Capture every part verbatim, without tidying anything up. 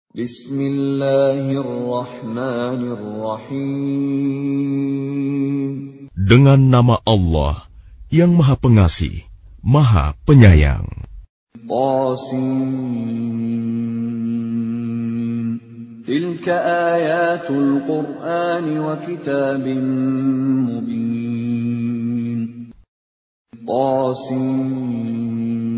Bismillahirrahmanirrahim. Dengan nama Allah yang Maha Pengasih, Maha Penyayang. Qasim. Tilka ayatul Qur'an wa kitabim mubin. Qasim.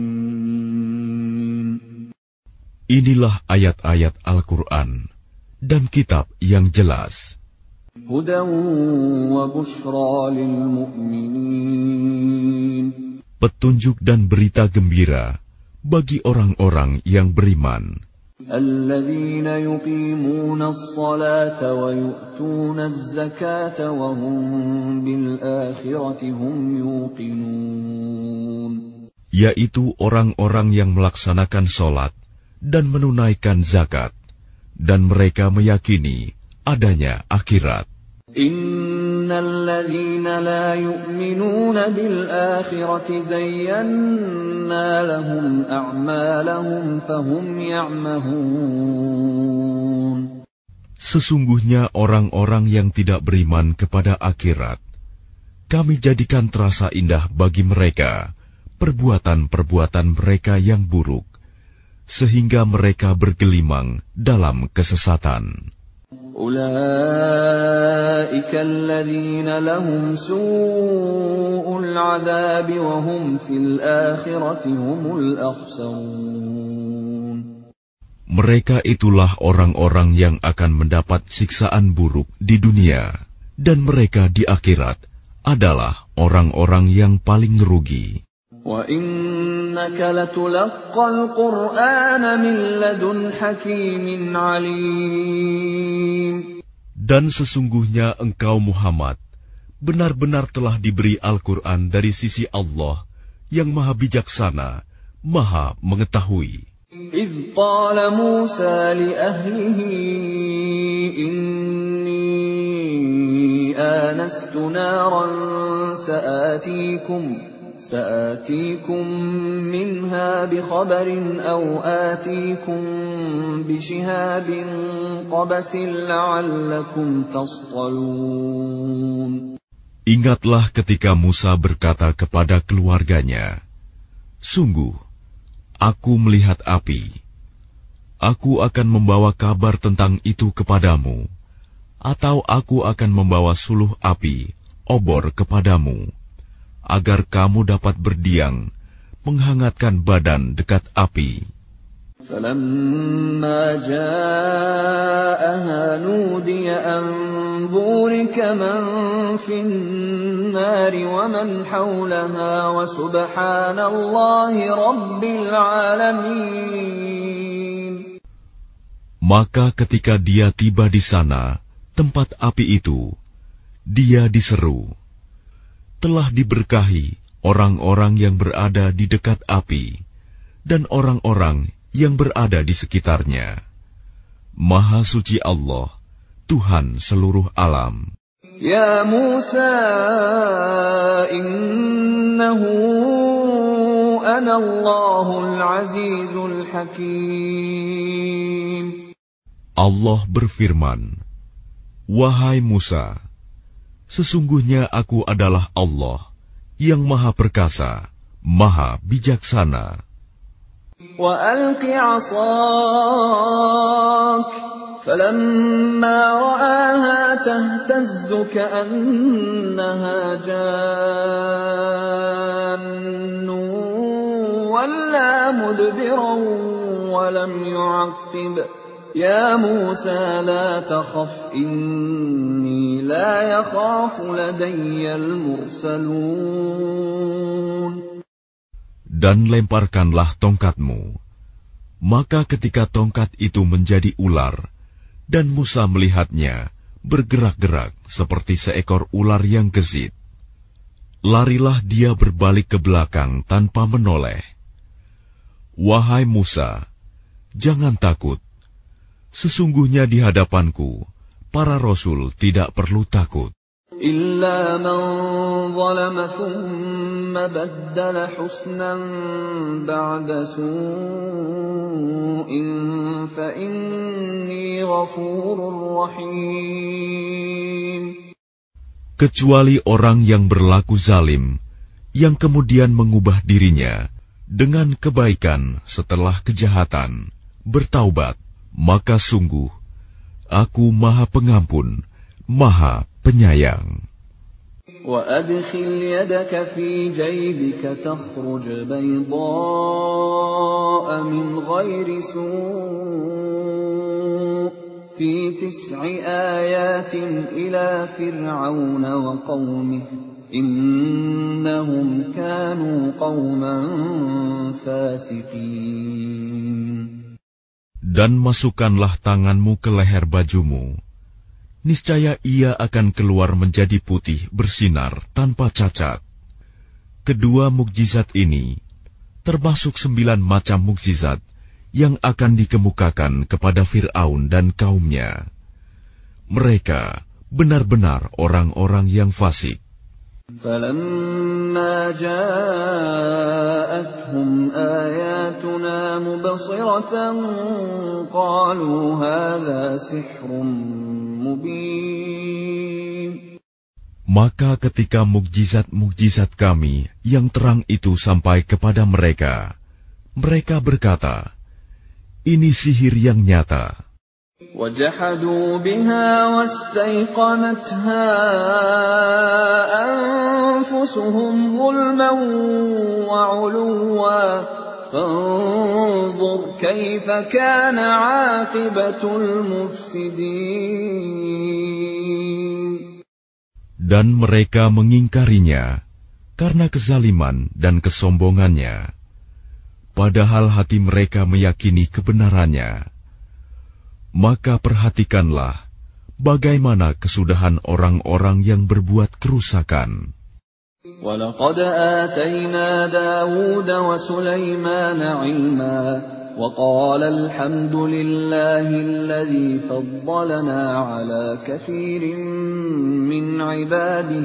Inilah ayat-ayat Al-Quran dan kitab yang jelas. Hudan wa bushra lil mu'minin. Petunjuk dan berita gembira bagi orang-orang yang beriman. Alladzina yuqimuna as-salata wa yu'tuna az-zakata wa hum bil akhirati hum yuqinun. Yaitu orang-orang yang melaksanakan sholat dan menunaikan zakat, dan mereka meyakini adanya akhirat. Innal ladzina la yu'minuna bil akhirati zayyana lahum a'malahum fahum ya'mahun. Sesungguhnya orang-orang yang tidak beriman kepada akhirat, kami jadikan terasa indah bagi mereka perbuatan-perbuatan mereka yang buruk, sehingga mereka bergelimang dalam kesesatan. Ulaika alladzina lahum su'ul 'adzabi wa hum fil akhirati humul akhsarun. Mereka itulah orang-orang yang akan mendapat siksaan buruk di dunia, dan mereka di akhirat adalah orang-orang yang paling rugi. Wa innaka latulaqqal Qur'ana min ladun hakimin 'alim. Dan sesungguhnya engkau Muhammad benar-benar telah diberi Al-Quran dari sisi Allah yang Maha Bijaksana, Maha Mengetahui. إذ قال موسى لأهله إني آنست نارا سآتيكم سآتيكم منها بخبر أو آتيكم بشهاب قبس لعلكم تصطلون. Ingatlah ketika Musa berkata kepada keluarganya, sungguh, aku melihat api. Aku akan membawa kabar tentang itu kepadamu, atau aku akan membawa suluh api, obor kepadamu, agar kamu dapat berdiam, menghangatkan badan dekat api. فَلَمَّا جَاءَهَا نُودِيَ أَن بُورِكَ مَن فِي النَّارِ وَمَنْ حَوْلَهَا وَسُبْحَانَ اللَّهِ رَبِّ الْعَالَمِينَ. Maka ketika dia tiba di sana, tempat api itu, dia diseru, telah diberkahi orang-orang yang berada di dekat api, dan orang-orang yang berada di sekitarnya. Maha suci Allah, Tuhan seluruh alam. Ya Musa, innahu ana Allahul Azizul Hakim. Allah berfirman, wahai Musa, sesungguhnya aku adalah Allah yang Maha Perkasa, Maha Bijaksana. وَأَلْقِ عَصَاكَ فَلَمَّا رَآهَا تَهْتَزُّ كَأَنَّهَا جَانٌّ وَلَّىٰ مُدْبِرًا وَلَمْ يُعَقِّبْ يَا مُوسَىٰ لَا تَخَفْ إِنِّي لَا يَخَافُ لَدَيَّ الْمُرْسَلُونَ. Dan lemparkanlah tongkatmu. Maka ketika tongkat itu menjadi ular, dan Musa melihatnya bergerak-gerak seperti seekor ular yang gesit, larilah dia berbalik ke belakang tanpa menoleh. Wahai Musa, jangan takut. Sesungguhnya di hadapanku, para rasul tidak perlu takut. إلا من ظلم ثم بدل حسنا بعد سوء فإني غفور رحيم. Kecuali orang yang berlaku zalim, yang kemudian mengubah dirinya dengan kebaikan setelah kejahatan, bertaubat, maka sungguh Aku Maha Pengampun, Maha Penyayang. وَأَدْخِلْ يَدَكَ فِي جَيْبِكَ تَخْرُجْ بَيْضَاءَ مِنْ غَيْرِ سُوءٍ فِي تِسْعِ آيَاتٍ إِلَى فِرْعَوْنَ وَقَوْمِهِ إِنَّهُمْ كَانُوا قَوْمًا فَاسِقِينَ. Dan masukkanlah tanganmu ke leher bajumu. Niscaya ia akan keluar menjadi putih bersinar tanpa cacat. Kedua mukjizat ini termasuk sembilan macam mukjizat yang akan dikemukakan kepada Fir'aun dan kaumnya. Mereka benar-benar orang-orang yang fasik. فَلَمَّا جَاءَتْهُمْ آيَاتُنَا مُبْصِرَةً قَالُوا هَذَا سِحْرٌ مُبِينٌ. Maka ketika mukjizat-mukjizat kami yang terang itu sampai kepada mereka, mereka berkata, ini sihir yang nyata. وَجَحَدُوا بِهَا وَاسْتَيْقَنَتْهَا أَنفُسُهُمْ ظُلْمًا وَعُلُوًّا فَانظُرْ كَيْفَ كَانَ عَاقِبَةُ الْمُفْسِدِينَ. Dan mereka mengingkarinya karena kezaliman dan kesombongannya, padahal hati mereka meyakini kebenarannya. Maka perhatikanlah bagaimana kesudahan orang-orang yang berbuat kerusakan. وَلَقَدْ آتَيْنَا دَاوُودَ وَسُلَيْمَانَ عِلْمًا وَقَالَ الْحَمْدُ لِلَّهِ الَّذِي فَضَّلَنَا عَلَى كَثِيرٍ مِّنْ عِبَادِهِ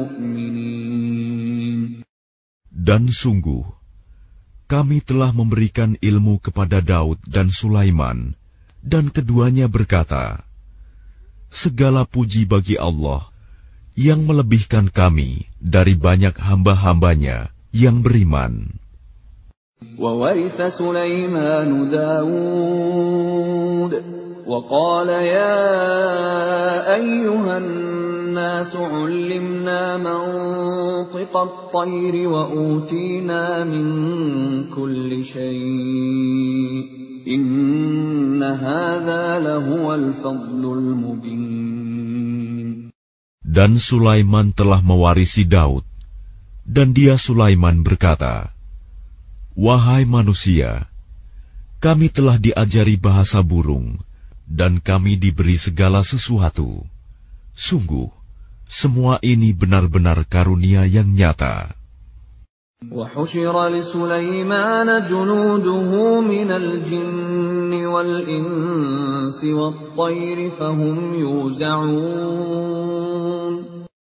الْمُؤْمِنِينَ. Dan sungguh, kami telah memberikan ilmu kepada Daud dan Sulaiman, dan keduanya berkata, segala puji bagi Allah yang melebihkan kami dari banyak hamba-hambanya yang beriman. وَوَرِثَ سُلَيْمَانُ دَاوُودَ وَقَالَ يَا أَيُّهَا النَّاسُ عُلِّمْنَا مَنطِقَ الطَّيْرِ وَأُوتِينَا مِن كُلِّ شَيْءٍ إِنَّ هَذَا لَهُوَ الْفَضْلُ الْمُبِينُ. Dan Sulaiman telah mewarisi Daud, dan dia Sulaiman berkata, wahai manusia, kami telah diajari bahasa burung, dan kami diberi segala sesuatu. Sungguh, semua ini benar-benar karunia yang nyata. وَحُشِرَ لِسُلَيْمَانَ جُنُودُهُ مِنَ الْجِنِّ وَالْإِنسِ وَالطَّيْرِ فَهُمْ يُوزَعُونَ.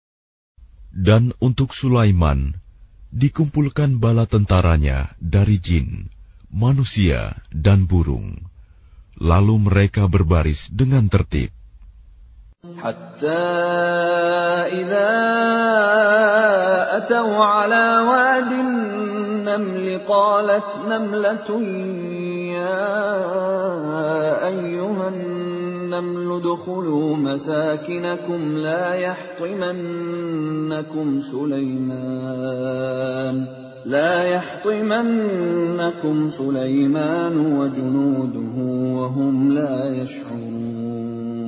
Dan untuk Sulaiman dikumpulkan bala tentaranya dari jin, manusia, dan burung. Lalu mereka berbaris dengan tertib. حتى إذا أتوا على واد النمل قالت نملة يا أيها النمل ادخلوا مساكنكم لا يحطمنكم سليمان لا يحطمنكم سليمان وجنوده وهم لا يشعرون.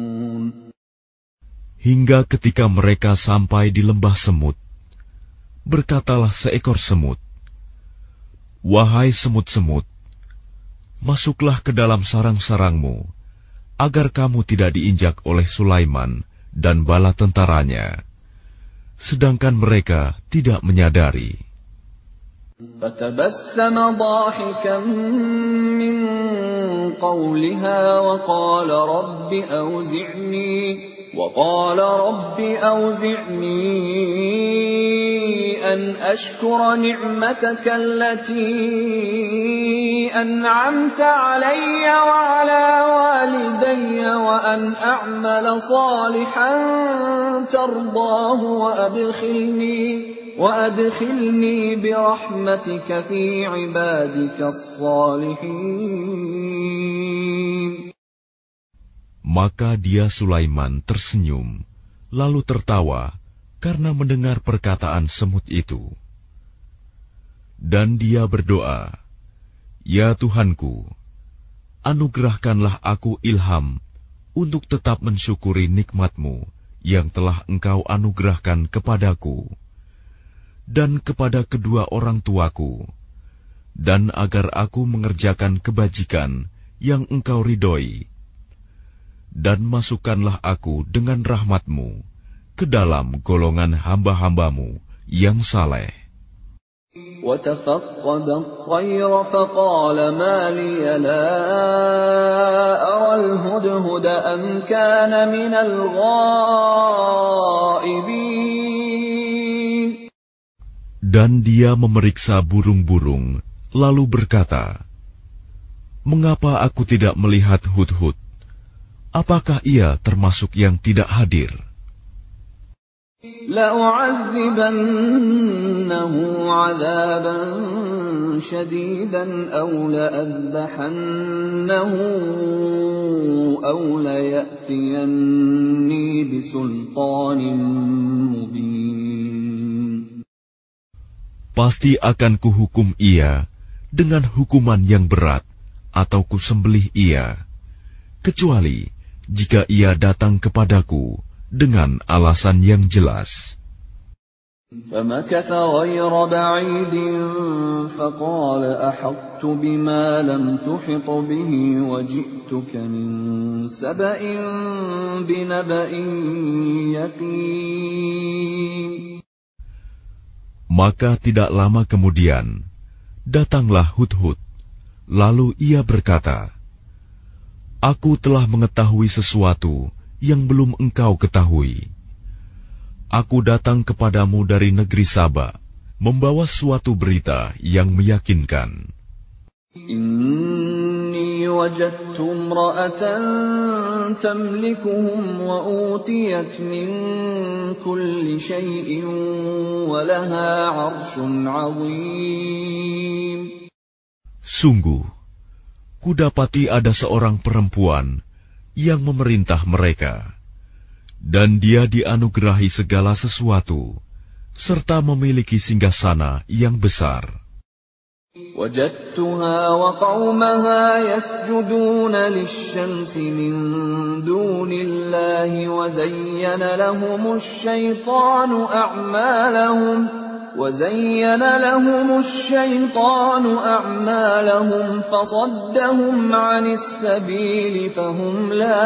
Hingga ketika mereka sampai di lembah semut, berkatalah seekor semut, wahai semut-semut, masuklah ke dalam sarang-sarangmu, agar kamu tidak diinjak oleh Sulaiman dan bala tentaranya, sedangkan mereka tidak menyadari. فَتَبَسَّمَ ضَاحِكًا مِّن قَوْلِهَا وَقَالَ رَبِّ أَوْزِعْنِي وقال رب أوزعني أن أشكر نعمتك التي أنعمت علي وعلى والدي وأن أعمل صالحا ترضاه وأدخلني وأدخلني برحمتك في عبادك الصالحين. Maka dia Sulaiman tersenyum, lalu tertawa karena mendengar perkataan semut itu. Dan dia berdoa, "Ya Tuhanku, anugerahkanlah aku ilham untuk tetap mensyukuri nikmat-Mu yang telah Engkau anugerahkan kepadaku dan kepada kedua orang tuaku, dan agar aku mengerjakan kebajikan yang Engkau ridhoi. Dan masukkanlah aku dengan rahmat-Mu ke dalam golongan hamba-hamba-Mu yang saleh." وَتَفَقَّدَ الطَّيْرَ فَقَالَ مَا لِيَ لَا أَرَى الْهُدْهُدَ أَمْ كَانَ مِنَ الْغَائِبِينَ. Dan dia memeriksa burung-burung, lalu berkata, "Mengapa aku tidak melihat hudhud? Apakah ia termasuk yang tidak hadir?" لَأُعَذِّبَنَّهُ عَذَابًا شَدِيدًا أَوْ لَأَذْبَحَنَّهُ أَوْ لَيَأْتِيَنِّي بِسُلْطَانٍ مُبِينٍ. Pasti akan kuhukum ia dengan hukuman yang berat, atau kusembelih ia, kecuali jika ia datang kepadaku dengan alasan yang jelas. فَمَكَثَ غَيْرَ بَعِيدٍ فَقَالَ أَحَطتُ بِمَا لَمْ تُحِطْ بِهِ وَجِئْتُكَ مِنْ سَبَإٍ بِنَبَإٍ يَقِينٍ. Maka tidak lama kemudian datanglah Hudhud, lalu ia berkata, "Aku telah mengetahui sesuatu yang belum engkau ketahui. Aku datang kepadamu dari negeri Saba, membawa suatu berita yang meyakinkan. Inni wajadtu imra'atan tamlikuhum wa utiyat min kulli shay'in wa laha 'arshun 'azim." Sungguh, kudapati ada seorang perempuan yang memerintah mereka, dan dia dianugerahi segala sesuatu, serta memiliki singgasana yang besar. وجدتها وقومها يسجدون للشمس من دون الله وزين لهم الشيطان أعمالهم وزين لهم الشيطان أعمالهم فصدهم عن السبيل فهم لا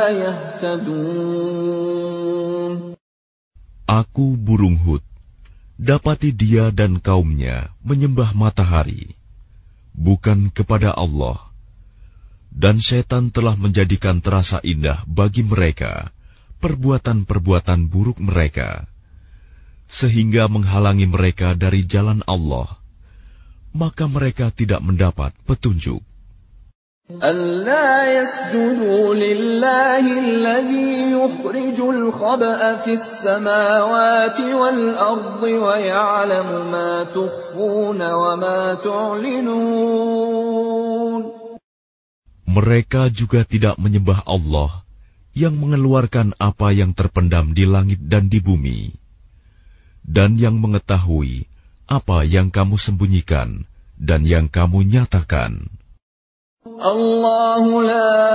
يهتدون. Aku burung Hud, dapati dia dan kaumnya menyembah matahari, bukan kepada Allah, dan setan telah menjadikan terasa indah bagi mereka perbuatan-perbuatan buruk mereka, sehingga menghalangi mereka dari jalan Allah, maka mereka tidak mendapat petunjuk. أَلَّا يَسْجُدُوا لِلَّهِ الَّذِي يُخْرِجُ الْخَبْءَ فِي السَّمَاوَاتِ وَالْأَرْضِ وَيَعْلَمُ مَا تُخْفُونَ وَمَا تُعْلِنُونَ. Mereka juga tidak menyembah Allah yang mengeluarkan apa yang terpendam di langit dan di bumi, dan yang mengetahui apa yang kamu sembunyikan dan yang kamu nyatakan. Allahu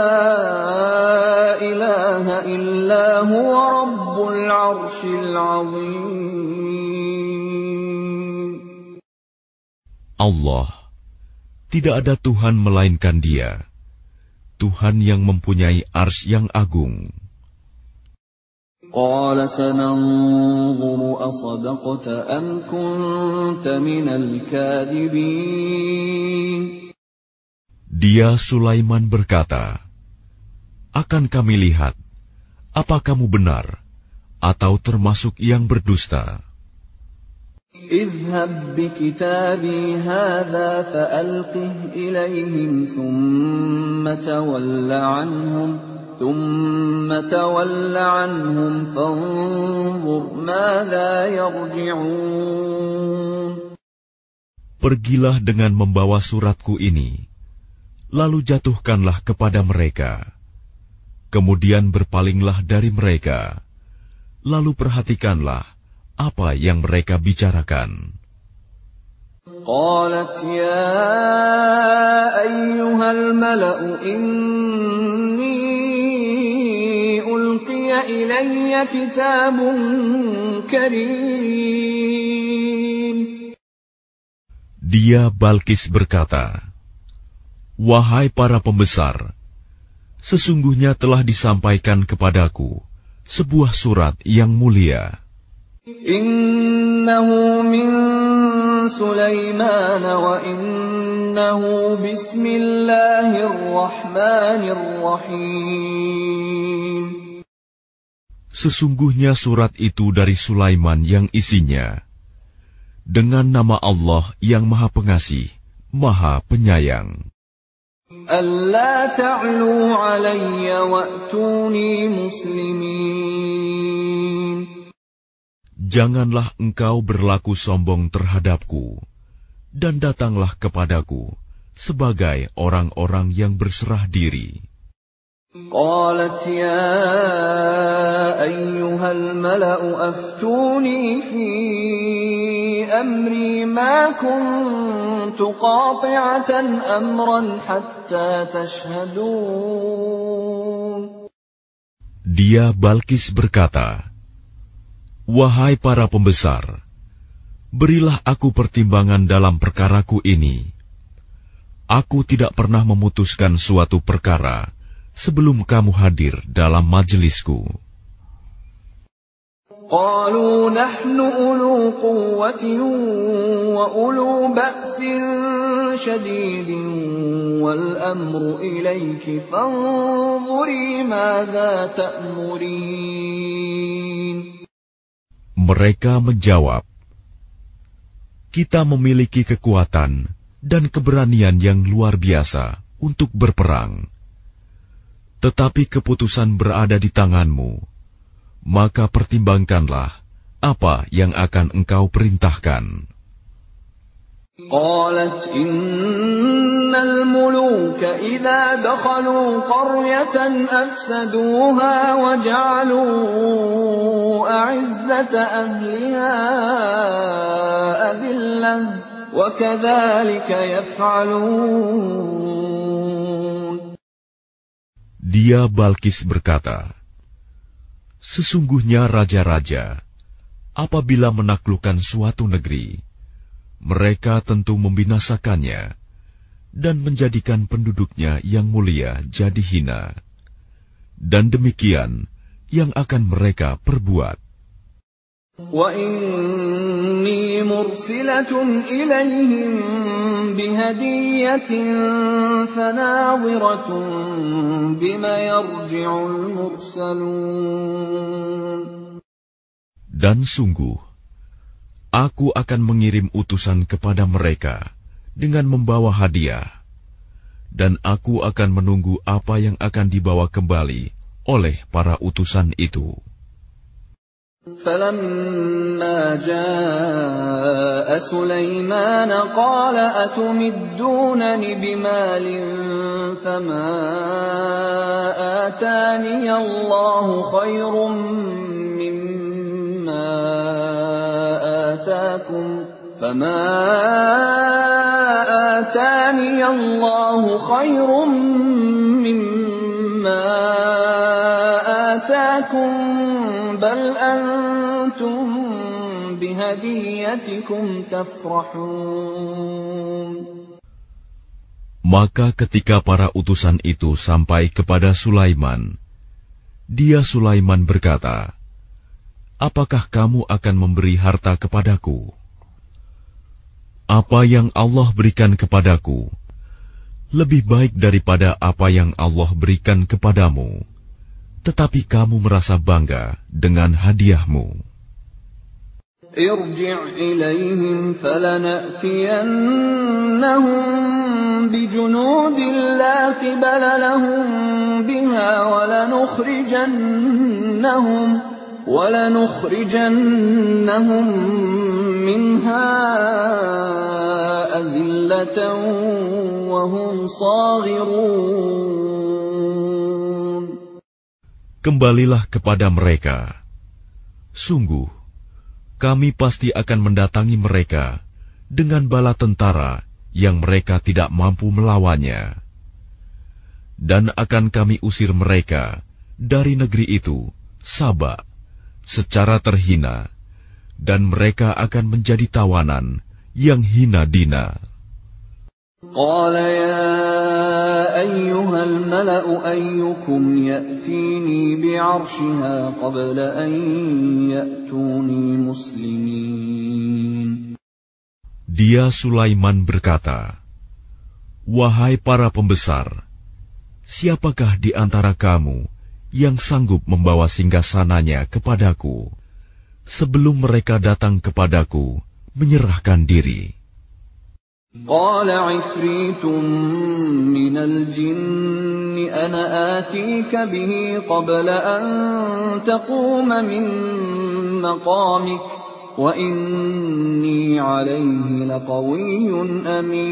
la ilaha illa huwa rabbul arshil azim. Allah, tidak ada Tuhan melainkan Dia, Tuhan yang mempunyai arsy yang agung. قال سننظر أصدقت أم كنت من الكاذبين. Dia Sulaiman berkata, "Akan kami lihat, apa kamu benar atau termasuk yang berdusta. اذهب بكتابي هذا فألقه إليهم ثم تول عنهم ثم تول عنهم فانظر ماذا يرجعون. Pergilah dengan membawa suratku ini, lalu jatuhkanlah kepada mereka. Kemudian berpalinglah dari mereka, lalu perhatikanlah apa yang mereka bicarakan. قالت يا أيها الملأ إني ألقي إلي كتاب كريم. Dia Balkis berkata, wahai para pembesar, sesungguhnya telah disampaikan kepadaku sebuah surat yang mulia. Innahu min Sulaiman wa innahu bismillahirrahmanirrahim. Sesungguhnya surat itu dari Sulaiman yang isinya dengan nama Allah yang Maha Pengasih, Maha Penyayang. Alla ta'lu 'alayya wa'tuni muslimin. Janganlah engkau berlaku sombong terhadapku, dan datanglah kepadaku sebagai orang-orang yang berserah diri. Qalat ya ayyuhal mala'u aftuni fi amri ma kuntu qati'atan amran hatta tashhadun. Dia Balkis berkata, wahai para pembesar, berilah aku pertimbangan dalam perkaraku ini. Aku tidak pernah memutuskan suatu perkara sebelum kamu hadir dalam majelisku. Qalu nahnu ulu quwwatin wa ulu ba'sin shadidin wal amru ilayki fanzuri madza ta'murin. Mereka menjawab, kita memiliki kekuatan dan keberanian yang luar biasa untuk berperang. Tetapi keputusan berada di tanganmu, maka pertimbangkanlah apa yang akan engkau perintahkan. Qalat innal muluka idza dakhalu qaryatan afsaduha wa ja'alu a'izzata ahliha adillah wa kadzalika yaf'alun. Dia Balkis berkata, sesungguhnya raja-raja apabila menaklukkan suatu negeri, mereka tentu membinasakannya dan menjadikan penduduknya yang mulia jadi hina. Dan demikian yang akan mereka perbuat. Wa inni mursilatun ilaihim bihadiyatin fanadhiratun bima yarji'ul mursalun. Dan sungguh, aku akan mengirim utusan kepada mereka dengan membawa hadiah, dan aku akan menunggu apa yang akan dibawa kembali oleh para utusan itu. فَلَمَّا جَاءَ سُلَيْمَانَ قَالَ أَتُمِدُّونَنِ بِمَالٍ فَمَا آتَانِيَ اللَّهُ خَيْرٌ مِّمَّا آتَاكُمْ فَمَا آتَانِيَ اللَّهُ خَيْرٌ مِّمَّا آتَاكُمْ بَلْ أَنْتُمْ بِهَدِيَّتِكُمْ تَفْرَحُونَ. Maka ketika para utusan itu sampai kepada Sulaiman, dia Sulaiman berkata, apakah kamu akan memberi harta kepadaku? Apa yang Allah berikan kepadaku lebih baik daripada apa yang Allah berikan kepadamu, tetapi kamu merasa bangga dengan hadiahmu. Irji' ilaihim falana'tiyannahum bijunudin la qibala lahum biha walanukhrijannahum walanukhrijannahum minha adillatan wa hum saghirun. Kembalilah kepada mereka. Sungguh, kami pasti akan mendatangi mereka dengan bala tentara yang mereka tidak mampu melawannya. Dan akan kami usir mereka dari negeri itu, Saba, secara terhina, dan mereka akan menjadi tawanan yang hina dina. Qala ya ayyuhal mala'u ayyukum ya'tini bi'arshiha qabla an ya'tuni muslimin. Dia Sulaiman berkata, wahai para pembesar, siapakah di antara kamu yang sanggup membawa singgasananya kepadaku sebelum mereka datang kepadaku menyerahkan diri? Qala 'ifritun minal jinni ana atika bihi qabla an taquma min maqamik wa inni 'alayhi laqawiyyun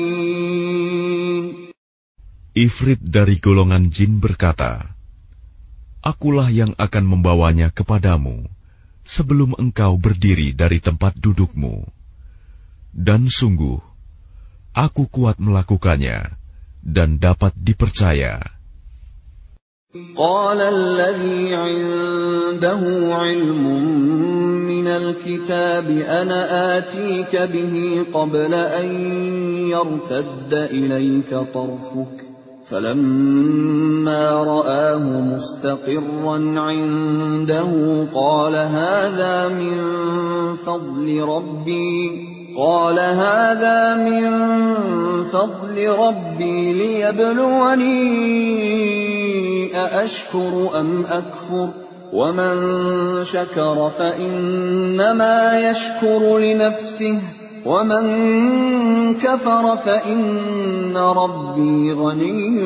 amin. Ifrit dari golongan jin berkata, akulah yang akan membawanya kepadamu sebelum engkau berdiri dari tempat dudukmu. Dan sungguh, aku kuat melakukannya dan dapat dipercaya. Qala alladhi 'indahu 'ilmun minal kitabi ana atika bihi qabla an yartadda ilayka tarfuk. فلما رآه مستقرا عنده قال هذا من فضل ربي قال هذا من فضل ربي ليبلوني أأشكر أم أكفر ومن شكر فإنما يشكر لنفسه وَمَنْ كَفَرَ فَإِنَّ رَبِّي غَنِيٌّ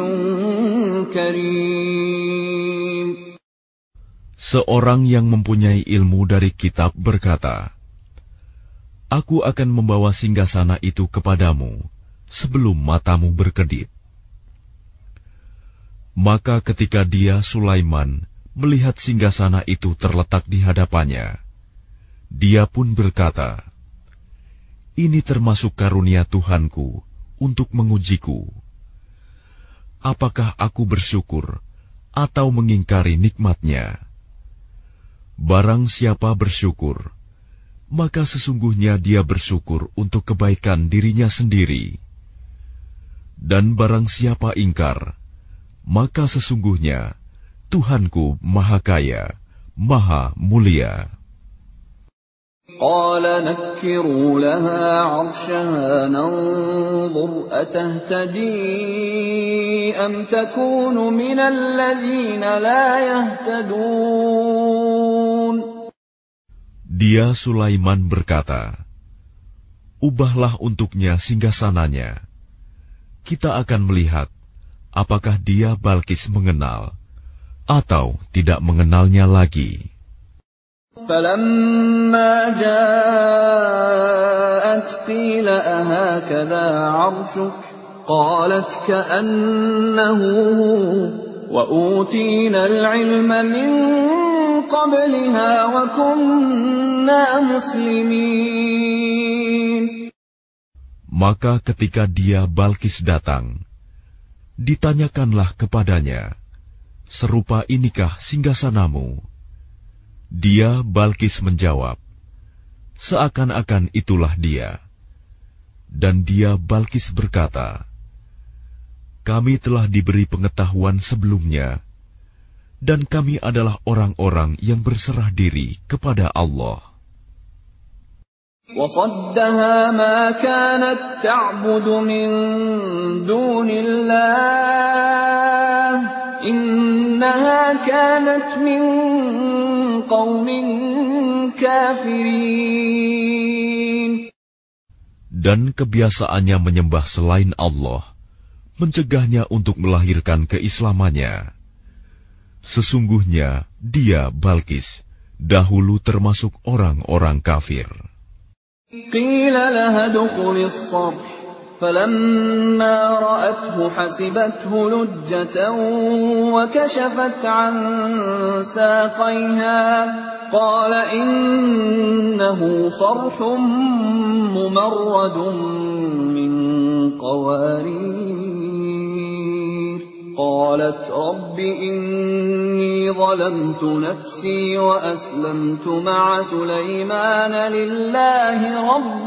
كَرِيمٌ. Seorang yang mempunyai ilmu dari kitab berkata, aku akan membawa singgasana itu kepadamu sebelum matamu berkedip. Maka ketika dia, Sulaiman, melihat singgasana itu terletak di hadapannya, dia pun berkata, ini termasuk karunia Tuhanku untuk mengujiku. Apakah aku bersyukur atau mengingkari nikmatnya? Barang siapa bersyukur, maka sesungguhnya dia bersyukur untuk kebaikan dirinya sendiri. Dan barang siapa ingkar, maka sesungguhnya Tuhanku Maha Kaya, Maha Mulia. Qala nakkiru laha 'arshaha nanzur atahtadi am takunu minal ladzina la yahtadun. Dia Sulaiman berkata, ubahlah untuknya singgasananya. Kita akan melihat apakah dia Balkis mengenal atau tidak mengenalnya lagi. فَلَمَّا جَاءَتْ قِيلَ أَهَكَذَا عَرْشُكَ قَالَتْ كَأَنَّهُ وَأُوتِينَا الْعِلْمَ مِنْ قَبْلِهَا وَكُنَّا مُسْلِمِينَ. Maka ketika dia Balkis datang, ditanyakanlah kepadanya, serupa inikah singgasanamu? Dia Balkis menjawab, seakan-akan itulah dia. Dan dia Balkis berkata, kami telah diberi pengetahuan sebelumnya, dan kami adalah orang-orang yang berserah diri kepada Allah. وَصَدَّهَا مَا كَانَتْ تَعْبُدُ مِن دُونِ اللَّهِ إنها كانت من قوم كافرين. Dan kebiasaannya menyembah selain Allah mencegahnya untuk melahirkan keislamannya. Sesungguhnya dia, Balkis, dahulu termasuk orang-orang kafir. Qila laha dukhuli as-sarh falamma ra'athu hasibathu lujjatan wa kashafat 'an saqayha qala innahu sarhun mumarradun min qawarir. قالت رب إني ظلمت نفسي وأسلمت مع سليمان لله رب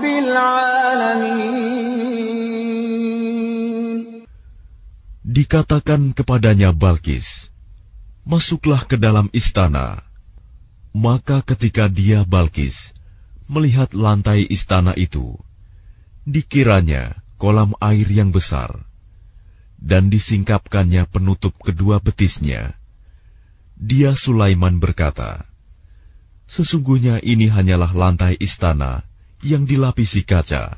العالمين. Dikatakan kepadanya Balkis, masuklah ke dalam istana. Maka ketika dia, Balkis, melihat lantai istana itu, dikiranya kolam air yang besar, dan disingkapkannya penutup kedua betisnya. Dia, Sulaiman, berkata, sesungguhnya ini hanyalah lantai istana yang dilapisi kaca.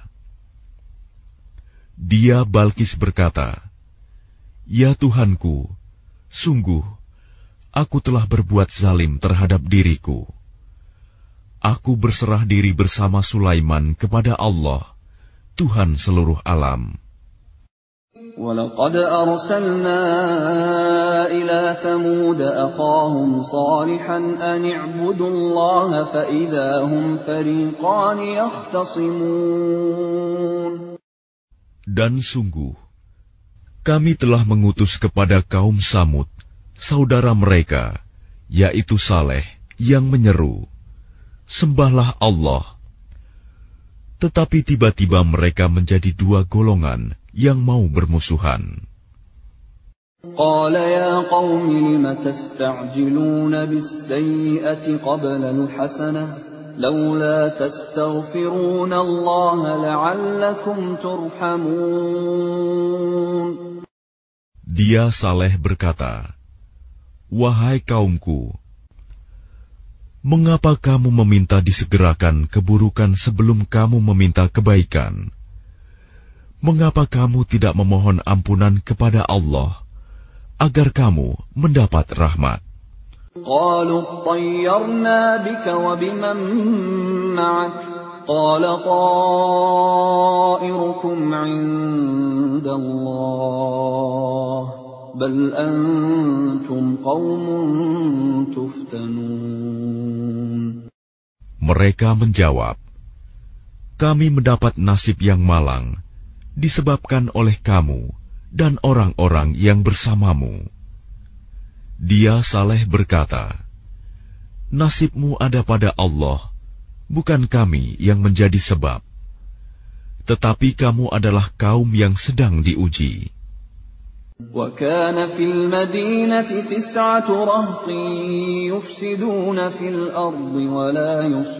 Dia, Balkis, berkata, ya Tuhanku, sungguh, aku telah berbuat zalim terhadap diriku. Aku berserah diri bersama Sulaiman kepada Allah, Tuhan seluruh alam. وَلَقَدْ أَرْسَلْنَا إِلَى ثَمُودَ أَخَاهُمْ صَالِحًا أَنِ اعْبُدُوا اللَّهَ فَإِذَا هُمْ فَرِيقَانِ يَخْتَصِمُونَ. Dan sungguh, kami telah mengutus kepada kaum Samud, saudara mereka, yaitu Saleh, yang menyeru, sembahlah Allah. Tetapi tiba-tiba mereka menjadi dua golongan yang mau bermusuhan. قال يا قوم لم تستعجلون بالسيئة قبل الحسنة لولا تستغفرون الله لعلكم ترحمون. Dia, Saleh, berkata, wahai kaumku, mengapa kamu meminta disegerakan keburukan sebelum kamu meminta kebaikan? Mengapa kamu tidak memohon ampunan kepada Allah agar kamu mendapat rahmat? قالوا اطيرنا بك وبمن معك قال طائركم عند الله بل أنتم قوم تفتنون. Mereka menjawab, kami mendapat nasib yang malang disebabkan oleh kamu dan orang-orang yang bersamamu. Dia, Saleh, berkata, nasibmu ada pada Allah, bukan kami yang menjadi sebab. Tetapi kamu adalah kaum yang sedang diuji. وَكَانَ فِي الْمَدِينَةِ تِسْعَةُ رَهْطٍ يُفْسِدُونَ فِي الْأَرْضِ وَلَا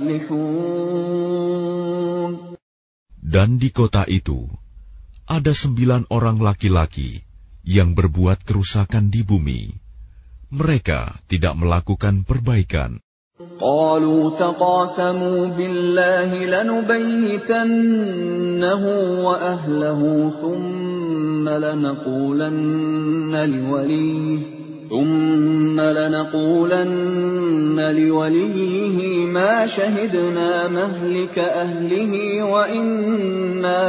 يُصْلِحُونَ. Dan di kota itu ada sembilan orang laki-laki yang berbuat kerusakan di bumi. Mereka tidak melakukan perbaikan. قالوا تقاسموا بالله لنبيتنه وأهله ثم لنقولن لوليه ثم لنقولن لوليه ما شهدنا مهلك أهله وإنا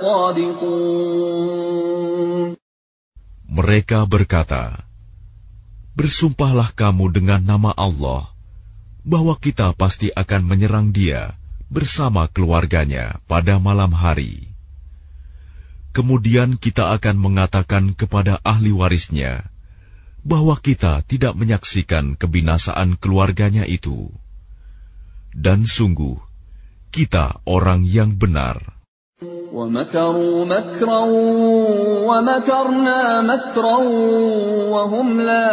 لصادقون. Mereka berkata, bersumpahlah kamu dengan nama Allah bahwa kita pasti akan menyerang dia bersama keluarganya pada malam hari. Kemudian kita akan mengatakan kepada ahli warisnya bahwa kita tidak menyaksikan kebinasaan keluarganya itu. Dan sungguh, kita orang yang benar. وَمَكَرُوا مَكْرًا وَمَكَرْنَا مَكْرًا وَهُمْ لَا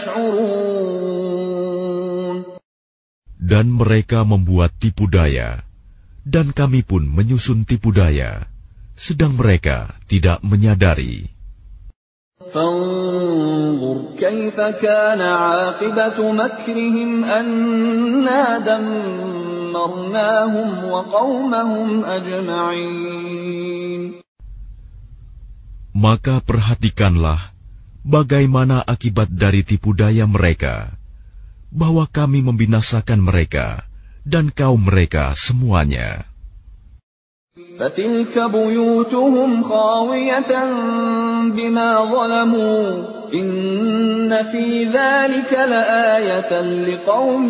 يَشْعُرُونَ. Dan mereka membuat tipu daya, dan kami pun menyusun tipu daya, sedang mereka tidak menyadari. فانظر كيف كان عاقبة مكرهم أنا دمرناهم وقومهم أجمعين. Maka perhatikanlah bagaimana akibat dari tipu daya mereka, bahwa kami membinasakan mereka dan kaum mereka semuanya. فَتِلْكَ بُيُوتُهُمْ خَاوِيَةً بِمَا ظَلَمُوا إِنَّ فِي ذَلِكَ لَآيَةً لِقَوْمٍ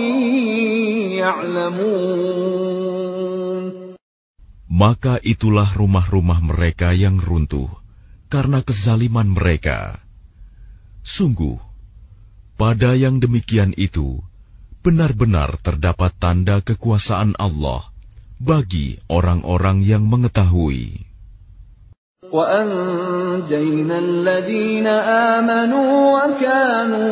يَعْلَمُونَ. Maka itulah rumah-rumah mereka yang runtuh karena kezaliman mereka. Sungguh, pada yang demikian itu, benar-benar terdapat tanda kekuasaan Allah bagi orang-orang yang mengetahui. وَأَنْجَيْنَا الَّذِينَ آمَنُوا وَكَانُوا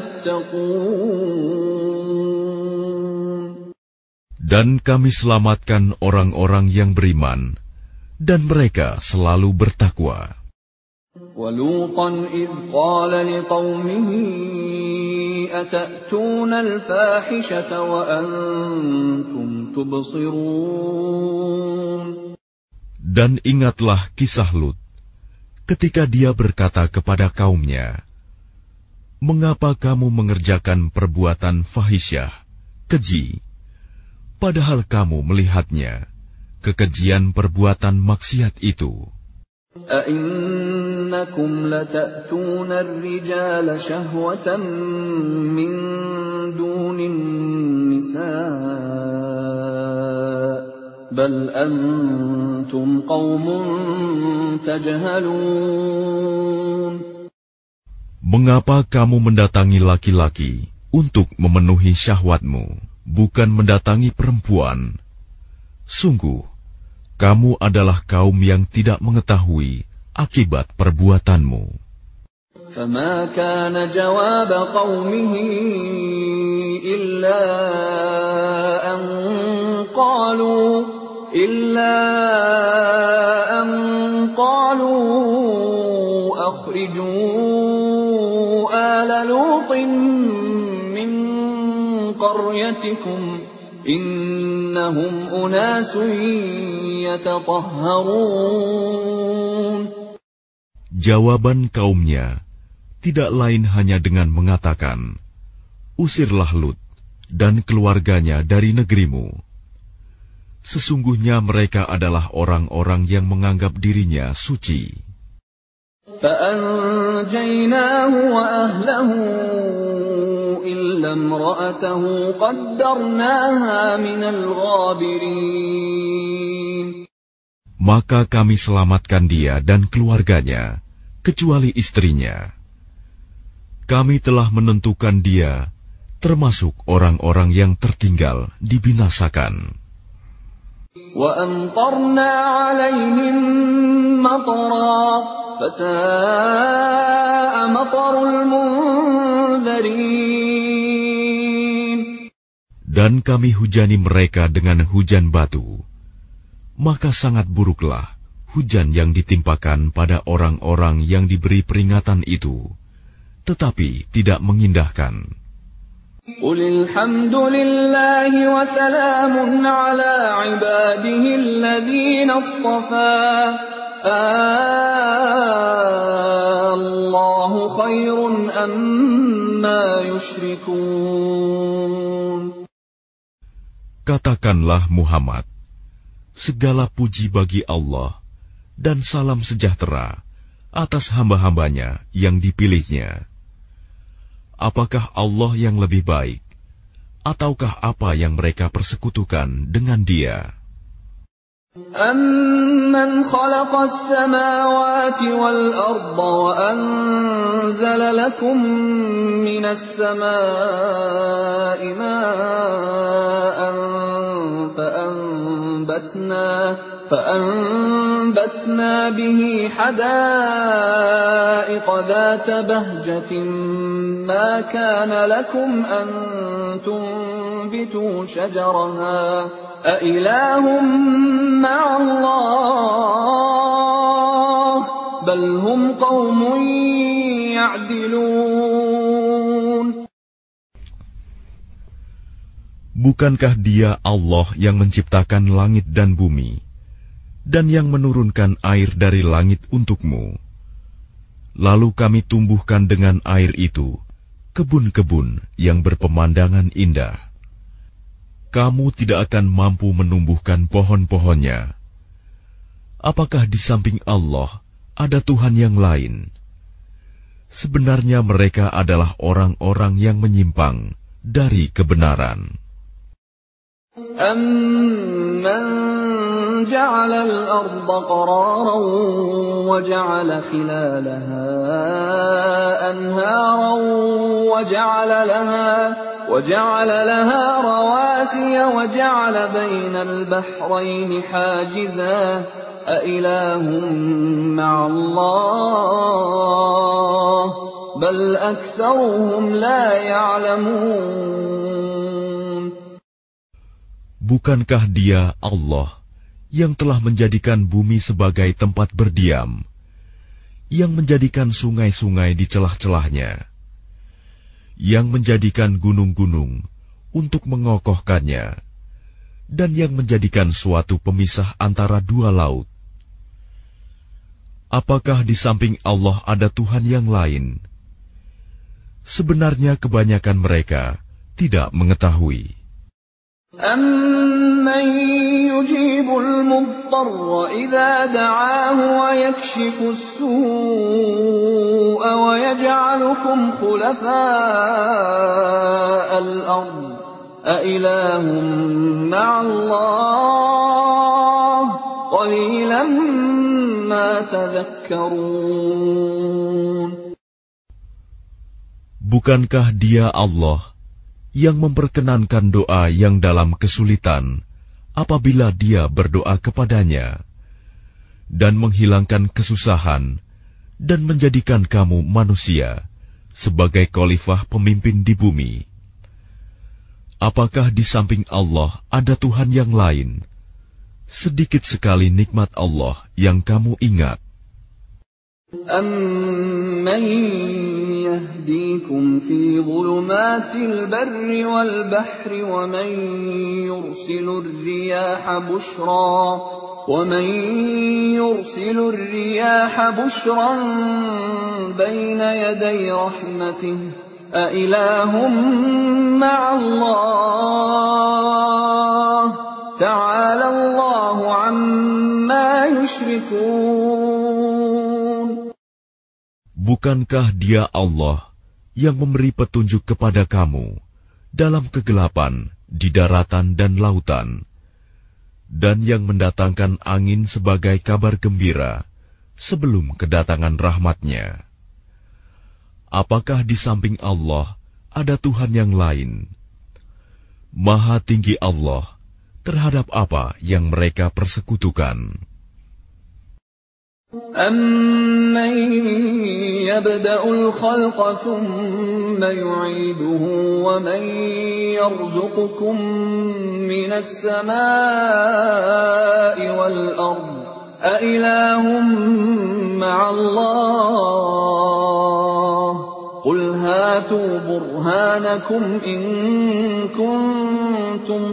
يَتَّقُونَ. Dan kami selamatkan orang-orang yang beriman, dan mereka selalu bertakwa. وَلُوطًا إِذْ قَالَ لِقَوْمِهِ أَتَأْتُونَ الْفَاحِشَةَ وَأَنْتُمْ تُبْصِرُونَ. Dan ingatlah kisah Lut, ketika dia berkata kepada kaumnya, "Mengapa kamu mengerjakan perbuatan fahisyah, keji, padahal kamu melihatnya, kekejian perbuatan maksiat itu? أَإِنَّكُمْ لَتَأْتُونَ الرِّجَالَ شَهْوَةً مِّن دُونِ النِّسَاءِ بَلْ أَنْتُمْ قَوْمٌ تَجْهَلُونَ. Mengapa kamu mendatangi laki-laki untuk memenuhi syahwatmu, bukan mendatangi perempuan? Sungguh, kamu adalah kaum yang tidak mengetahui akibat perbuatanmu." فَمَا كَانَ جَوَابَ قَوْمِهِ إِلَّا أَنْ قَالُوا إِلَّا أَنْ قَالُوا أَخْرِجُوا آلَ لُوطٍ مِّنْ قَرْيَتِكُمْ إِنَّهُمْ أُنَاسٌ يَتَطَهَّرُونَ. Jawaban kaumnya tidak lain hanya dengan mengatakan, "Usirlah Lut dan keluarganya dari negerimu. Sesungguhnya mereka adalah orang-orang yang menganggap dirinya suci." فَأَنْجَيْنَاهُ وَأَهْلَهُ إِلَّا امْرَأَتَهُ قَدَّرْنَاهَا مِنَ الْغَابِرِينَ. Maka kami selamatkan dia dan keluarganya, kecuali istrinya. Kami telah menentukan dia termasuk orang-orang yang tertinggal dibinasakan. وَأَمْطَرْنَا عَلَيْهِمْ مَطَرًا فَسَاءَ مَطَرُ الْمُنذَرِينَ. Dan kami hujani mereka dengan hujan batu, maka sangat buruklah hujan yang ditimpakan pada orang-orang yang diberi peringatan itu, tetapi tidak mengindahkan. قُلِ الْحَمْدُ لِلَّهِ وَسَلَامٌ عَلَىٰ عِبَادِهِ الَّذِينَ اصْطَفَىٰ آللَّهُ خَيْرٌ أَمَّا يُشْرِكُونَ. Katakanlah Muhammad, segala puji bagi Allah dan salam sejahtera atas hamba-hambanya yang dipilihnya. Apakah Allah yang lebih baik, ataukah apa yang mereka persekutukan dengan Dia? أَمَّنْ خَلَقَ السَّمَاوَاتِ وَالْأَرْضَ وَأَنزَلَ لَكُم مِّنَ السَّمَاءِ مَاءً فَأَنبَتْنَا فَأَنبَتْنَا بِهِ حَدَائِقَ ذَاتَ بَهْجَةٍ مَّا كَانَ لَكُمْ أَن تُنبِتُوا شَجَرَهَا أَإِلَٰهٌ مَّعَ اللَّهِ بَلْ هُمْ قَوْمٌ يعدلون Bukankah Dia Allah yang menciptakan langit dan bumi, dan yang menurunkan air dari langit untukmu? Lalu kami tumbuhkan dengan air itu kebun-kebun yang berpemandangan indah. Kamu tidak akan mampu menumbuhkan pohon-pohonnya. Apakah di samping Allah ada Tuhan yang lain? Sebenarnya mereka adalah orang-orang yang menyimpang dari kebenaran. أَمَّنْ جَعَلَ الْأَرْضَ قَرَارًا وَجَعَلَ خِلَالَهَا أَنْهَارًا وَجَعَلَ لَهَا وَجَعَلَ لَهَا رَوَاسِيَ وَجَعَلَ بَيْنَ الْبَحْرَيْنِ حَاجِزًا أَإِلَٰهٌ مَّعَ اللَّهِ بَلْ أَكْثَرُهُمْ لَا يَعْلَمُونَ Bukankah Dia Allah yang telah menjadikan bumi sebagai tempat berdiam, yang menjadikan sungai-sungai di celah-celahnya, yang menjadikan gunung-gunung untuk mengokohkannya, dan yang menjadikan suatu pemisah antara dua laut? Apakah di samping Allah ada Tuhan yang lain? Sebenarnya kebanyakan mereka tidak mengetahui. أَمَّن يُجِيبُ الْمُضْطَرَّ إِذَا دَعَاهُ وَيَكْشِفُ السُّوءَ وَيَجْعَلُكُمْ خُلَفَاءَ الْأَرْضِ أَإِلَٰهٌ مَّعَ اللَّهِ قَلِيلًا مَّا تَذَكَّرُونَ Bukankah Dia Allah yang memperkenankan doa yang dalam kesulitan apabila Dia berdoa kepadanya, dan menghilangkan kesusahan, dan menjadikan kamu manusia sebagai khalifah pemimpin di bumi? Apakah di samping Allah ada Tuhan yang lain? Sedikit sekali nikmat Allah yang kamu ingat. أَمَّن يَهْدِيكُمْ فِي ظُلُمَاتِ الْبَرِّ وَالْبَحْرِ وَمَن يُرْسِلُ الرِّيَاحَ بُشْرًا وَمَن يُرْسِلُ الرِّيَاحَ بُشْرًا بَيْنَ يَدَيْ رَحْمَتِهِ أَإِلَٰهٌ مَّعَ اللَّهِ تَعَالَى اللَّهُ عَمَّا يُشْرِكُونَ Bukankah Dia Allah yang memberi petunjuk kepada kamu dalam kegelapan di daratan dan lautan, dan yang mendatangkan angin sebagai kabar gembira sebelum kedatangan rahmat-Nya? Apakah di samping Allah ada Tuhan yang lain? Maha tinggi Allah terhadap apa yang mereka persekutukan. أَمَّن يَبْدَأُ الْخَلْقَ ثُمَّ يُعِيدُهُ وَمَن يَرْزُقُكُم مِّنَ السَّمَاءِ وَالْأَرْضِ أَإِلَٰهٌ مَّعَ اللَّهِ قُلْ هَاتُوا بُرْهَانَكُمْ إِن كُنتُمْ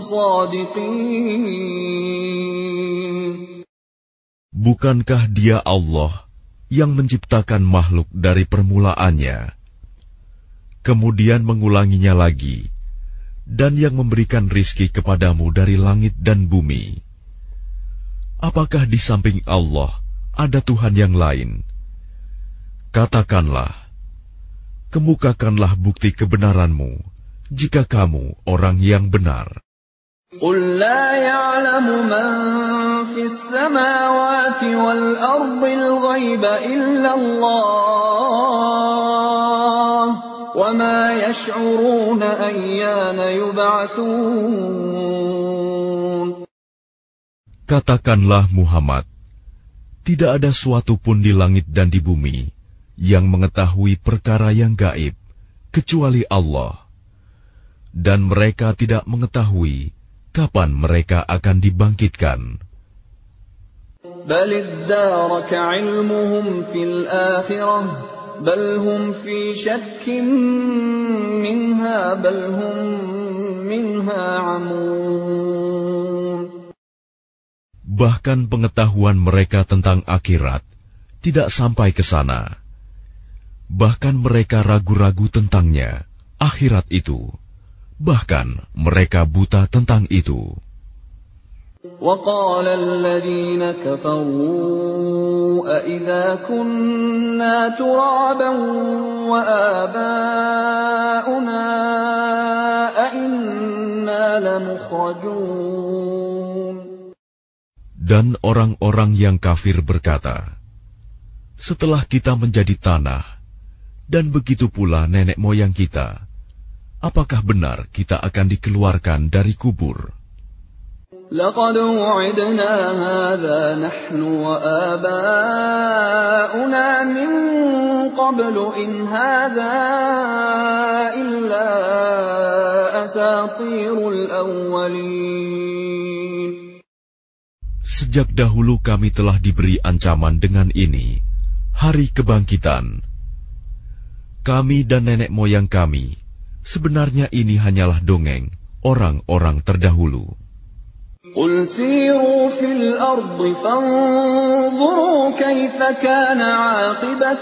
صَادِقِينَ Bukankah Dia Allah yang menciptakan makhluk dari permulaannya, kemudian mengulanginya lagi, dan yang memberikan rizki kepadamu dari langit dan bumi? Apakah di samping Allah ada Tuhan yang lain? Katakanlah, kemukakanlah bukti kebenaranmu jika kamu orang yang benar. قُل لَّا يَعْلَمُ مَن فِي السَّمَاوَاتِ وَالْأَرْضِ الْغَيْبَ إِلَّا اللَّهُ وَمَا يَشْعُرُونَ أَيَّانَ يُبْعَثُونَ Katakanlah Muhammad, tidak ada suatu pun di langit dan di bumi yang mengetahui perkara yang gaib kecuali Allah, dan mereka tidak mengetahui kapan mereka akan dibangkitkan. بَلِ ادَّارَكَ عِلْمُهُمْ فِي الْآخِرَةِ بل هم في شك منها بل هم منها عمون. Bahkan pengetahuan mereka tentang akhirat tidak sampai ke sana. Bahkan mereka ragu-ragu tentangnya, akhirat itu. Bahkan mereka buta tentang itu. وَقَالَ الَّذِينَ كَفَرُوا أَإِذَا كُنَّا تُرَابًا وَآبَاؤُنَا أَإِنَّا لَمُخْرَجُونَ. Dan orang-orang yang kafir berkata, setelah kita menjadi tanah, dan begitu pula nenek moyang kita, apakah benar kita akan dikeluarkan dari kubur? لَقَدْ وُعِدْنَا هَذَا نَحْنُ وَآبَاؤُنَا مِنْ قَبْلُ إِنْ هَذَا إِلَّا أَسَاطِيرُ الْأَوَّلِينَ. Sejak dahulu kami telah diberi ancaman dengan ini, hari kebangkitan. Kami dan nenek moyang kami, sebenarnya ini hanyalah dongeng orang-orang terdahulu. قُلْ سِيرُوا فِي الْأَرْضِ فَانظُرُوا كَيْفَ كَانَ عَاقِبَةُ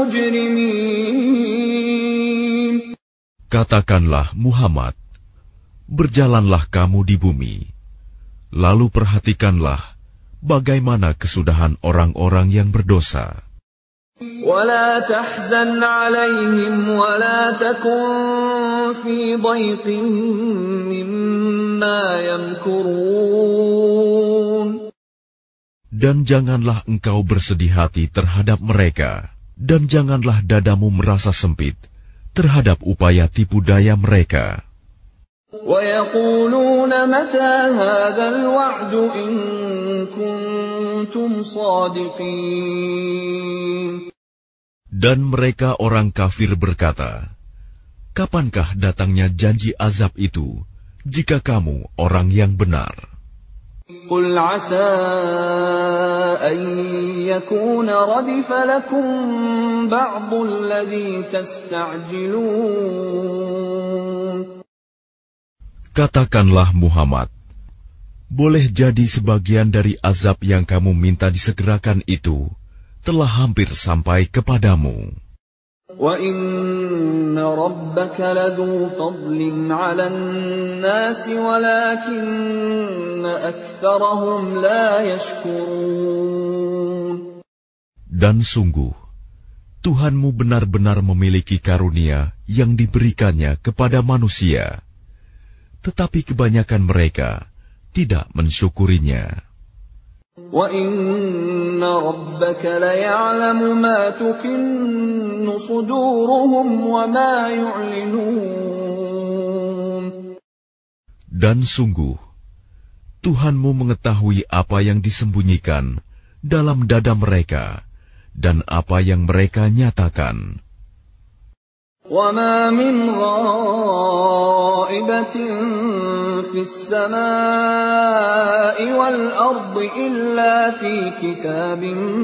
الْمُجْرِمِينَ. Katakanlah Muhammad, berjalanlah kamu di bumi, lalu perhatikanlah bagaimana kesudahan orang-orang yang berdosa. وَلَا تَحْزَنْ عَلَيْهِمْ وَلَا تَكُنْ فِي ضَيْقٍ مِّمَّا يَمْكُرُونَ. Dan janganlah engkau bersedih hati terhadap mereka, dan janganlah dadamu merasa sempit terhadap upaya tipu daya mereka. وَيَقُولُونَ مَتَى هَذَا الْوَعْدُ إِن كُنتُمْ صَادِقِينَ. Dan mereka orang kafir berkata, kapankah datangnya janji azab itu, jika kamu orang yang benar? قُلْ عَسَىٰ أَن يَكُونَ رَدِفَ لَكُم بَعْضُ الَّذِي تَسْتَعْجِلُونَ. Katakanlah Muhammad, boleh jadi sebagian dari azab yang kamu minta disegerakan itu telah hampir sampai kepadamu. وَإِنَّ رَبَّكَ لَذُو فَضْلٍ عَلَى النَّاسِ وَلَكِنَّ أَكْثَرَهُمْ لَا يَشْكُرُونَ. Dan sungguh, Tuhanmu benar-benar memiliki karunia yang diberikannya kepada manusia, tetapi kebanyakan mereka tidak mensyukurinya. وَإِنَّ رَبَّكَ لَيَعْلَمُ مَا تُكِنُّ صُدُورُهُمْ وَمَا يُعْلِنُونَ. Dan sungguh, Tuhanmu mengetahui apa yang disembunyikan dalam dada mereka dan apa yang mereka nyatakan. وَمَا مِنْ غَائِبَةٍ فِي السَّمَاءِ وَالْأَرْضِ إِلَّا فِي كِتَابٍ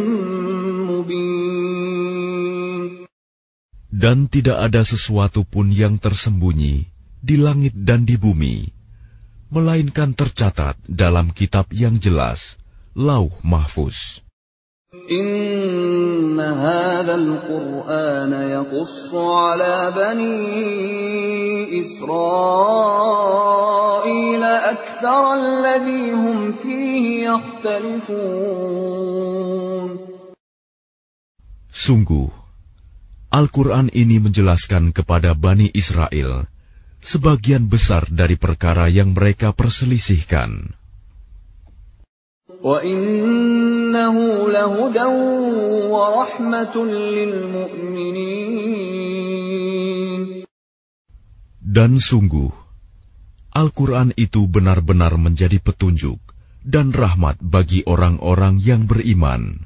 مُبِينٍ. Dan tidak ada sesuatu pun yang tersembunyi di langit dan di bumi, melainkan tercatat dalam kitab yang jelas, Lauh Mahfuz. إِنَّ هَذَا الْقُرْآنَ يَقُصُّ عَلَى بَنِي إِسْرَائِيلَ أَكْثَرَ الَّذِي هُمْ فِيهِ يَخْتَلِفُونَ. Sungguh, Al-Quran ini menjelaskan kepada Bani Israel sebagian besar dari perkara yang mereka perselisihkan. وَإِنَّهُ لَهُدًى وَرَحْمَةٌ لِّلْمُؤْمِنِينَ. Dan sungguh, Al-Quran itu benar-benar menjadi petunjuk dan rahmat bagi orang-orang yang beriman.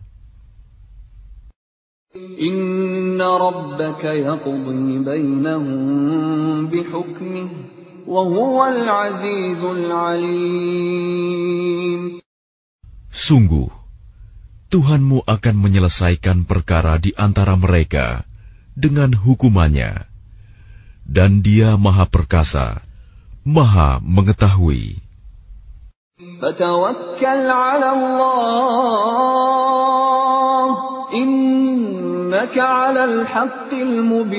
إِنَّ رَبَّكَ يَقْضِي بَيْنَهُم بِحُكْمِهِ وَهُوَ الْعَزِيزُ الْعَلِيمُ. Sungguh, Tuhanmu akan menyelesaikan perkara di antara mereka dengan hukumannya. Dan Dia Maha Perkasa, Maha Mengetahui. Fatawakkal 'ala Allah, innaka 'alal haqqil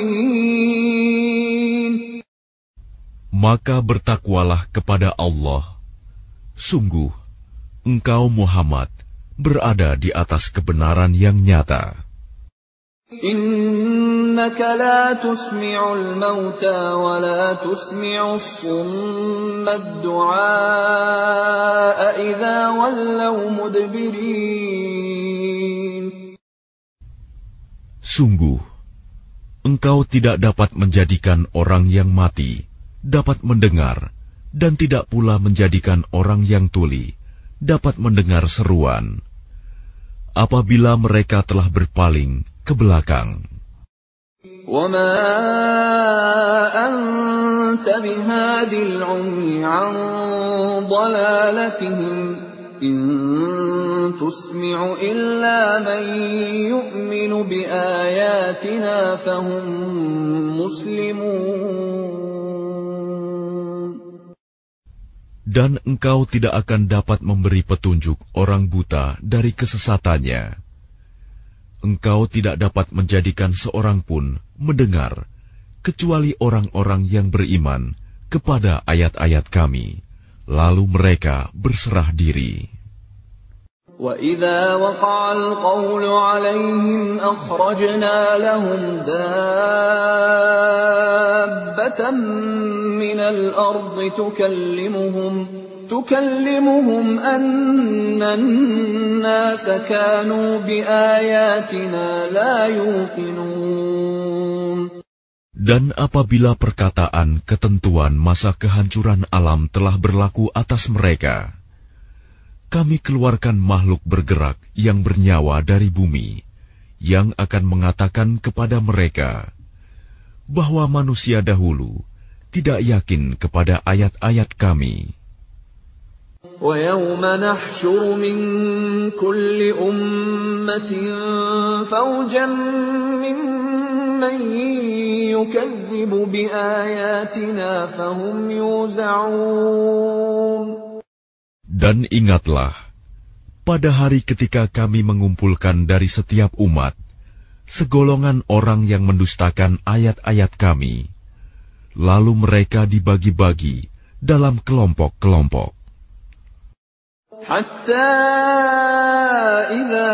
mubin. Maka bertakwalah kepada Allah. Sungguh, engkau Muhammad berada di atas kebenaran yang nyata. Innaka la tusmi'ul mauta wa la tusmi'us summa ad-du'a idza wallaw mudbirin. Sungguh, engkau tidak dapat menjadikan orang yang mati dapat mendengar, dan tidak pula menjadikan orang yang tuli dapat mendengar seruan apabila mereka telah berpaling ke belakang. وَمَا أَنْتَ بِهَادِ الْعُمْيِ عَنْ ضَلَالَتِهِمْ إِنْ تُسْمِعُ إِلَّا مَنْ يُؤْمِنُ بِآيَاتِنَا فَهُمْ مُسْلِمُونَ. Dan engkau tidak akan dapat memberi petunjuk orang buta dari kesesatannya. Engkau tidak dapat menjadikan seorang pun mendengar, kecuali orang-orang yang beriman kepada ayat-ayat kami, lalu mereka berserah diri. وَإِذَا وَقَعَ الْقَوْلُ عَلَيْهِمْ أَخْرَجْنَا لَهُمْ دَابَّةً مِّنَ الْأَرْضِ تُكَلِّمُهُمْ تُكَلِّمُهُمْ أَنَّ النَّاسَ كَانُوا بِآيَاتِنَا لَا يُوقِنُونَ. Dan apabila perkataan ketentuan masa kehancuran alam telah berlaku atas mereka, kami keluarkan makhluk bergerak yang bernyawa dari bumi, yang akan mengatakan kepada mereka bahwa manusia dahulu tidak yakin kepada ayat-ayat kami. وَيَوْمَ نَحْشُرُ مِنْ كُلِّ أُمَّةٍ فَوْجًا مِّمَّنْ يُكَذِّبُ بِآيَاتِنَا فَهُمْ يُوزَعُونَ. Dan ingatlah, pada hari ketika kami mengumpulkan dari setiap umat segolongan orang yang mendustakan ayat-ayat kami, lalu mereka dibagi-bagi dalam kelompok-kelompok. حتى إذا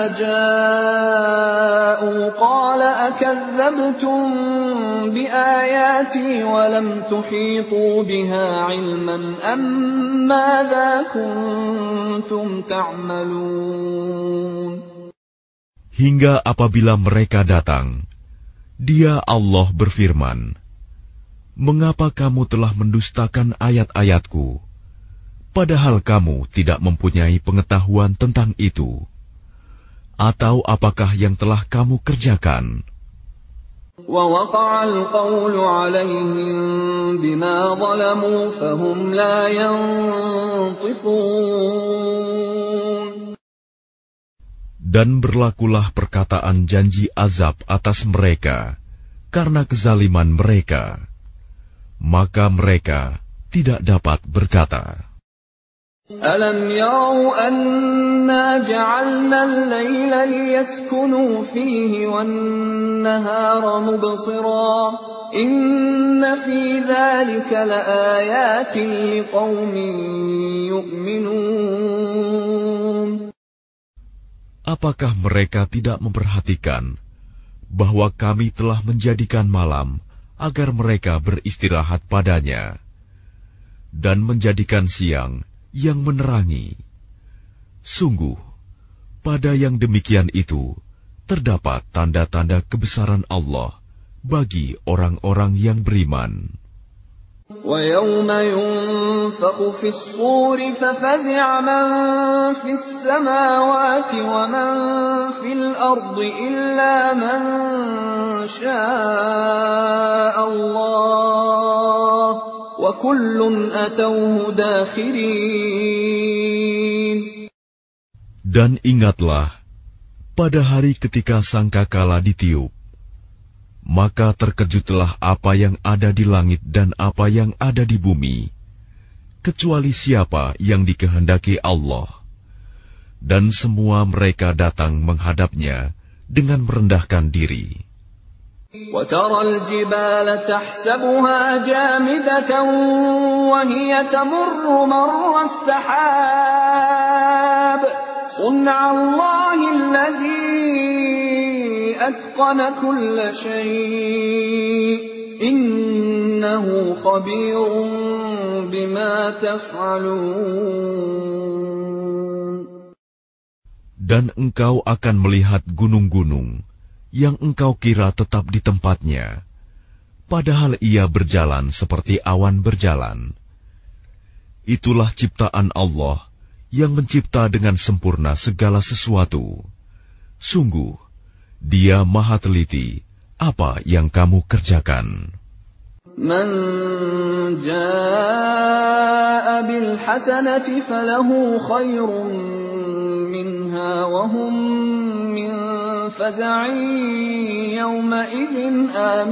جاءوا قال أكذبتم بآياتي ولم تحيطوا بها علما أم ماذا كنتم تعملون. Hingga apabila mereka datang, Dia Allah berfirman, mengapa kamu telah mendustakan ayat-ayatku, padahal kamu tidak mempunyai pengetahuan tentang itu? Atau apakah yang telah kamu kerjakan? وَوَقَعَ الْقَوْلُ عَلَيْهِمْ بِمَا ظَلَمُوا فَهُمْ لَا يَنطِقُونَ. Dan berlakulah perkataan janji azab atas mereka karena kezaliman mereka, maka mereka tidak dapat berkata. أَلَمْ يَرَوْا أَنَّا جَعَلْنَا اللَّيْلَ لِيَسْكُنُوا فِيهِ وَالنَّهَارَ مُبْصِرًا إِنَّ فِي ذَلِكَ لَآيَاتٍ لِقَوْمٍ يُؤْمِنُونَ. Apakah mereka tidak memperhatikan bahwa kami telah menjadikan malam agar mereka beristirahat padanya, dan menjadikan siang yang menerangi? Sungguh, pada yang demikian itu terdapat tanda-tanda kebesaran Allah bagi orang-orang yang beriman. وَيَوْمَ يُنفَخُ فِي الصُّورِ فَفَزِعَ مَن فِي السَّمَاوَاتِ وَمَن فِي الْأَرْضِ إِلَّا مَن شَاءَ اللَّهُ وَكُلٌّ أَتَوْهُ دَاخِرِينَ. Dan ingatlah, pada hari ketika sangkakala ditiup, maka terkejutlah apa yang ada di langit dan apa yang ada di bumi, kecuali siapa yang dikehendaki Allah. Dan semua mereka datang menghadapnya dengan merendahkan diri. وَتَرَى الْجِبَالَ تَحْسَبُهَا جَامِدَةً وَهِيَ تَمُرُّ مَرَّ السَّحَابِ صُنْعَ اللَّهِ الَّذِي أَتْقَنَ كُلَّ شَيْءٍ إِنَّهُ خَبِيرٌ بِمَا تَفْعَلُونَ. Dan engkau akan melihat gunung-gunung yang engkau kira tetap di tempatnya, padahal ia berjalan seperti awan berjalan. Itulah ciptaan Allah yang mencipta dengan sempurna segala sesuatu. Sungguh, Dia Maha Teliti apa yang kamu kerjakan. Man jaa'a bil hasanati falahu khairun minha wa hum min faza'in yawma idzin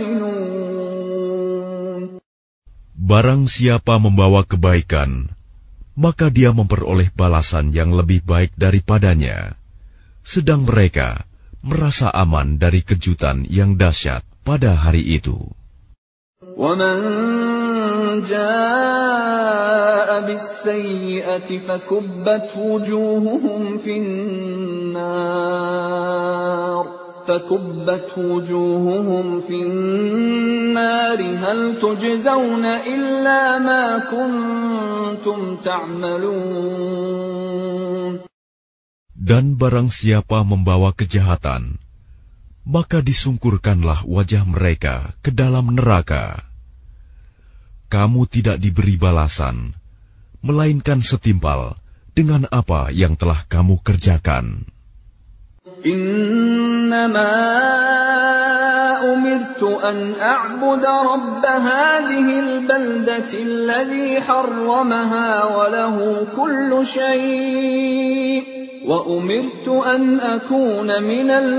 aminun. Barang siapa membawa kebaikan, maka dia memperoleh balasan yang lebih baik daripadanya, sedang mereka merasa aman dari kejutan yang dahsyat pada hari itu. وَمَنْ جَاءَ بِالسَّيِّئَةِ فَكُبَّتْ وُجُوهُهُمْ فِي النَّارِ فَكُبَّتْ وُجُوهُهُمْ فِي النَّارِ هَلْ تُجْزَوْنَ إِلَّا مَا كُنْتُمْ تَعْمَلُونَ. Dan barang siapa membawa kejahatan, maka disungkurkanlah wajah mereka ke dalam neraka. Kamu tidak diberi balasan, melainkan setimpal dengan apa yang telah kamu kerjakan. Innama umirtu an a'buda rabb hadhihi al-baldati alladhi harramaha wa lahu kullu shay'. Wa umirtu an akuna minal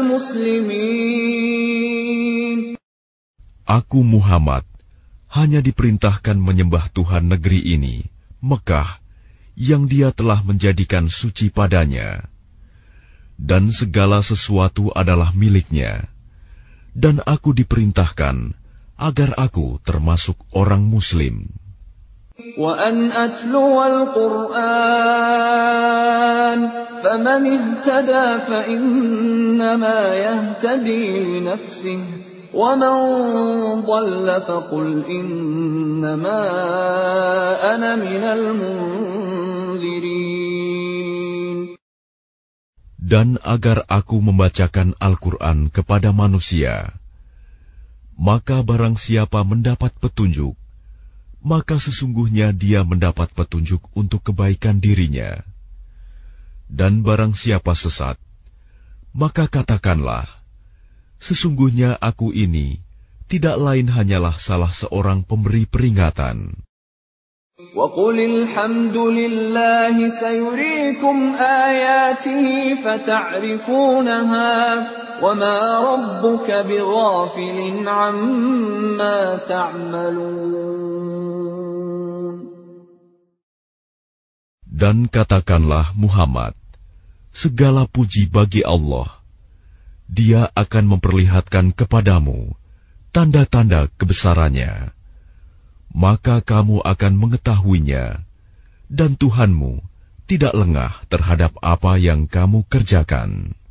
muslimin. Aku Muhammad hanya diperintahkan menyembah Tuhan negeri ini, Mekah, yang Dia telah menjadikan suci padanya, dan segala sesuatu adalah miliknya. Dan aku diperintahkan agar aku termasuk orang Muslim. وَأَنْ أَتْلُوَ الْقُرْآنَ فَمَنِ اهْتَدَى فَإِنَّمَا يَهْتَدِي لِنَفْسِهِ وَمَنْ ضَلَّ فَقُلْ إِنَّمَا أَنَا مِنَ الْمُنْذِرِينَ. Dan agar aku membacakan Al-Quran kepada manusia, maka barang siapa mendapat petunjuk, maka sesungguhnya dia mendapat petunjuk untuk kebaikan dirinya. Dan barang siapa sesat, maka katakanlah, sesungguhnya aku ini tidak lain hanyalah salah seorang pemberi peringatan. وَقُلِ الْحَمْدُ لِلَّهِ سَيُرِيكُمْ آيَاتِهِ فَتَعْرِفُونَهَا وَمَا رَبُّكَ بِغَافِلٍ عَمَّا تَعْمَلُونَ. Dan katakanlah Muhammad, segala puji bagi Allah. Dia akan memperlihatkan kepadamu tanda-tanda kebesarannya. Maka kamu akan mengetahuinya, dan Tuhanmu tidak lengah terhadap apa yang kamu kerjakan.